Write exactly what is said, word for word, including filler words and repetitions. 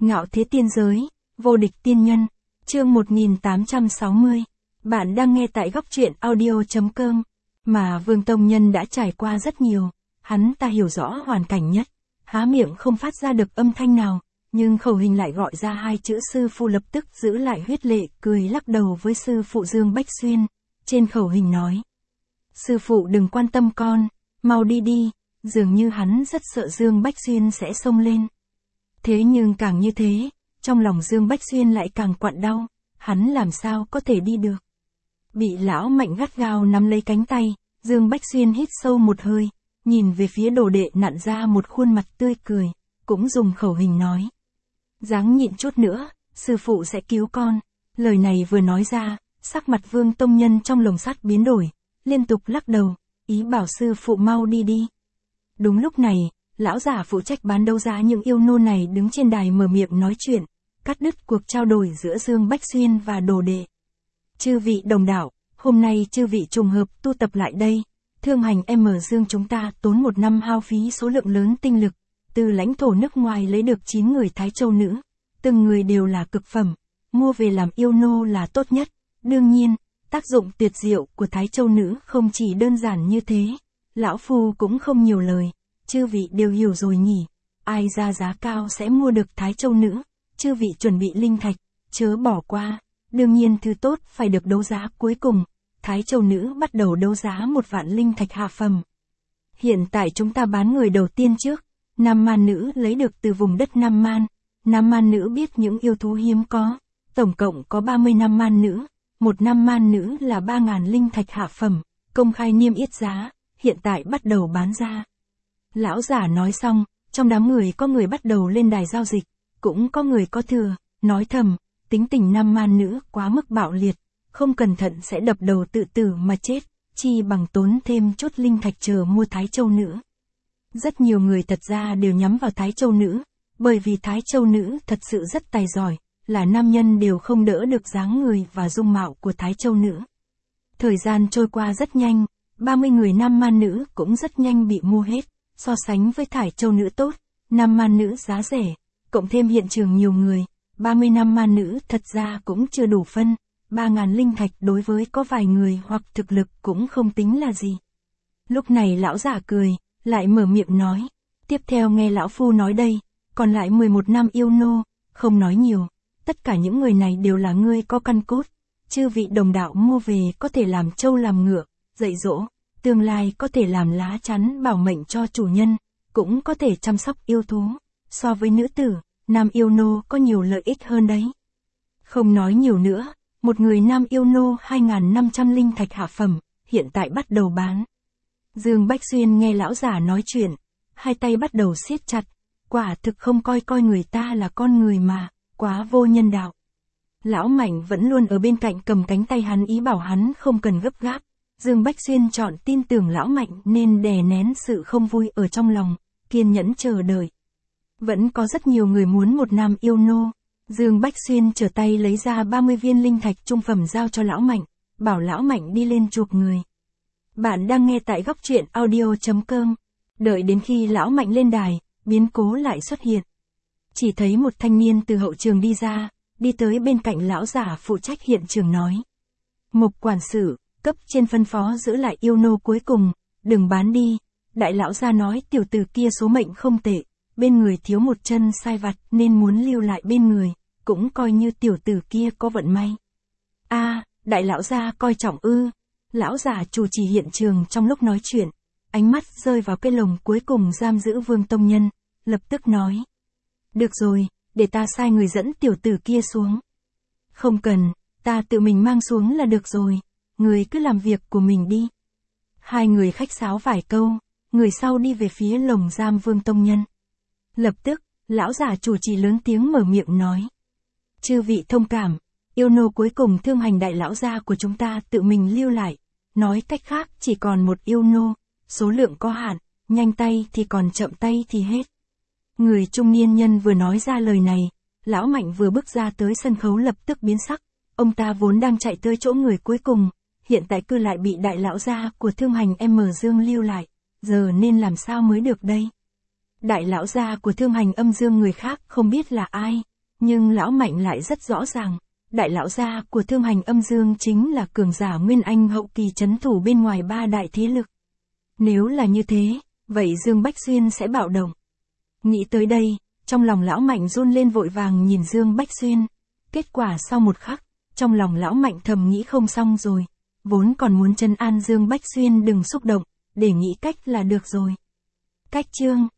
Ngạo thế tiên giới, vô địch tiên nhân, chương một nghìn tám trăm sáu mươi. Bạn đang nghe tại góc truyện audio.com, mà Vương Tông Nhân đã trải qua rất nhiều, hắn ta hiểu rõ hoàn cảnh nhất, há miệng không phát ra được âm thanh nào, nhưng khẩu hình lại gọi ra hai chữ sư phụ, lập tức giữ lại huyết lệ, cười lắc đầu với sư phụ Dương Bách Xuyên, trên khẩu hình nói: sư phụ đừng quan tâm con, mau đi đi, dường như hắn rất sợ Dương Bách Xuyên sẽ xông lên. Thế nhưng càng như thế, trong lòng Dương Bách Xuyên lại càng quặn đau, hắn làm sao có thể đi được. Bị lão Mạnh gắt gao nắm lấy cánh tay, Dương Bách Xuyên hít sâu một hơi, nhìn về phía đồ đệ nặn ra một khuôn mặt tươi cười, cũng dùng khẩu hình nói: ráng nhịn chút nữa, sư phụ sẽ cứu con. Lời này vừa nói ra, sắc mặt Vương Tông Nhân trong lồng sắt biến đổi, liên tục lắc đầu, ý bảo sư phụ mau đi đi. Đúng lúc này, lão giả phụ trách bán đấu giá những yêu nô này đứng trên đài mở miệng nói chuyện, cắt đứt cuộc trao đổi giữa Dương Bách Xuyên và đồ đệ. Chư vị đồng đạo, hôm nay chư vị trùng hợp tu tập lại đây, thương hành M Dương chúng ta tốn một năm hao phí số lượng lớn tinh lực, từ lãnh thổ nước ngoài lấy được chín người Thái Châu nữ, từng người đều là cực phẩm, mua về làm yêu nô là tốt nhất. Đương nhiên, tác dụng tuyệt diệu của Thái Châu nữ không chỉ đơn giản như thế, lão phu cũng không nhiều lời, chư vị đều hiểu rồi nhỉ, ai ra giá cao sẽ mua được Thái Châu nữ, chư vị chuẩn bị linh thạch, chớ bỏ qua, đương nhiên thứ tốt phải được đấu giá cuối cùng, Thái Châu nữ bắt đầu đấu giá một vạn linh thạch hạ phẩm. Hiện tại chúng ta bán người đầu tiên trước, Nam Man nữ lấy được từ vùng đất Nam Man, Nam Man nữ biết những yêu thú hiếm có, tổng cộng có ba mươi Nam Man nữ, một Nam Man nữ là ba nghìn linh thạch hạ phẩm, công khai niêm yết giá, hiện tại bắt đầu bán ra. Lão giả nói xong, trong đám người có người bắt đầu lên đài giao dịch, cũng có người có thừa, nói thầm, tính tình Nam Man nữ quá mức bạo liệt, không cẩn thận sẽ đập đầu tự tử mà chết, chi bằng tốn thêm chút linh thạch chờ mua Thái Châu nữ. Rất nhiều người thật ra đều nhắm vào Thái Châu nữ, bởi vì Thái Châu nữ thật sự rất tài giỏi, là nam nhân đều không đỡ được dáng người và dung mạo của Thái Châu nữ. Thời gian trôi qua rất nhanh, ba mươi người Nam Man nữ cũng rất nhanh bị mua hết. So sánh với Thái Châu nữ tốt, Nam Man nữ giá rẻ, cộng thêm hiện trường nhiều người, ba mươi Nam Man nữ thật ra cũng chưa đủ phân, ba nghìn linh thạch đối với có vài người hoặc thực lực cũng không tính là gì. Lúc này lão giả cười, lại mở miệng nói, tiếp theo nghe lão phu nói đây, còn lại mười một năm yêu nô, không nói nhiều, tất cả những người này đều là người có căn cốt, chư vị đồng đạo mua về có thể làm trâu làm ngựa, dạy dỗ. Tương lai có thể làm lá chắn bảo mệnh cho chủ nhân, cũng có thể chăm sóc yêu thú. So với nữ tử, nam yêu nô có nhiều lợi ích hơn đấy. Không nói nhiều nữa, một người nam yêu nô hai nghìn năm trăm linh thạch hạ phẩm, hiện tại bắt đầu bán. Dương Bách Xuyên nghe lão giả nói chuyện, hai tay bắt đầu siết chặt, quả thực không coi coi người ta là con người mà, quá vô nhân đạo. Lão Mạnh vẫn luôn ở bên cạnh cầm cánh tay hắn ý bảo hắn không cần gấp gáp. Dương Bách Xuyên chọn tin tưởng lão Mạnh nên đè nén sự không vui ở trong lòng, kiên nhẫn chờ đợi. Vẫn có rất nhiều người muốn một nam yêu nô. Dương Bách Xuyên trở tay lấy ra ba mươi viên linh thạch trung phẩm giao cho lão Mạnh, bảo lão Mạnh đi lên chuộc người. Bạn đang nghe tại góc truyện audio.com. Đợi đến khi lão Mạnh lên đài, biến cố lại xuất hiện. Chỉ thấy một thanh niên từ hậu trường đi ra, đi tới bên cạnh lão giả phụ trách hiện trường nói: Mục quản sự, cấp trên phân phó giữ lại yêu nô cuối cùng, đừng bán đi. Đại lão gia nói tiểu tử kia số mệnh không tệ, bên người thiếu một chân sai vặt nên muốn lưu lại bên người, cũng coi như tiểu tử kia có vận may. A, à, đại lão gia coi trọng ư? Lão giả chủ trì hiện trường trong lúc nói chuyện, ánh mắt rơi vào cái lồng cuối cùng giam giữ Vương Tông Nhân, lập tức nói: được rồi, để ta sai người dẫn tiểu tử kia xuống. Không cần, ta tự mình mang xuống là được rồi. Người cứ làm việc của mình đi. Hai người khách sáo vài câu, người sau đi về phía lồng giam Vương Tông Nhân. Lập tức, lão giả chủ trì lớn tiếng mở miệng nói: chư vị thông cảm, yêu nô cuối cùng thương hành đại lão gia của chúng ta tự mình lưu lại. Nói cách khác chỉ còn một yêu nô, số lượng có hạn, nhanh tay thì còn chậm tay thì hết. Người trung niên nhân vừa nói ra lời này, lão Mạnh vừa bước ra tới sân khấu lập tức biến sắc. Ông ta vốn đang chạy tới chỗ người cuối cùng, hiện tại cứ lại bị đại lão gia của thương hành M Dương lưu lại, giờ nên làm sao mới được đây? Đại lão gia của thương hành âm dương người khác không biết là ai, Nhưng lão Mạnh lại rất rõ ràng, đại lão gia của Thương Hành Âm Dương chính là cường giả Nguyên Anh hậu kỳ trấn thủ bên ngoài ba đại thế lực. Nếu là như thế, vậy Dương Bách Xuyên sẽ bạo động. Nghĩ tới đây, trong lòng lão Mạnh run lên vội vàng nhìn Dương Bách Xuyên. Kết quả sau một khắc, trong lòng lão Mạnh thầm nghĩ không xong rồi. Vốn còn muốn trấn an Dương Bách Xuyên đừng xúc động, để nghĩ cách là được rồi. Cách chương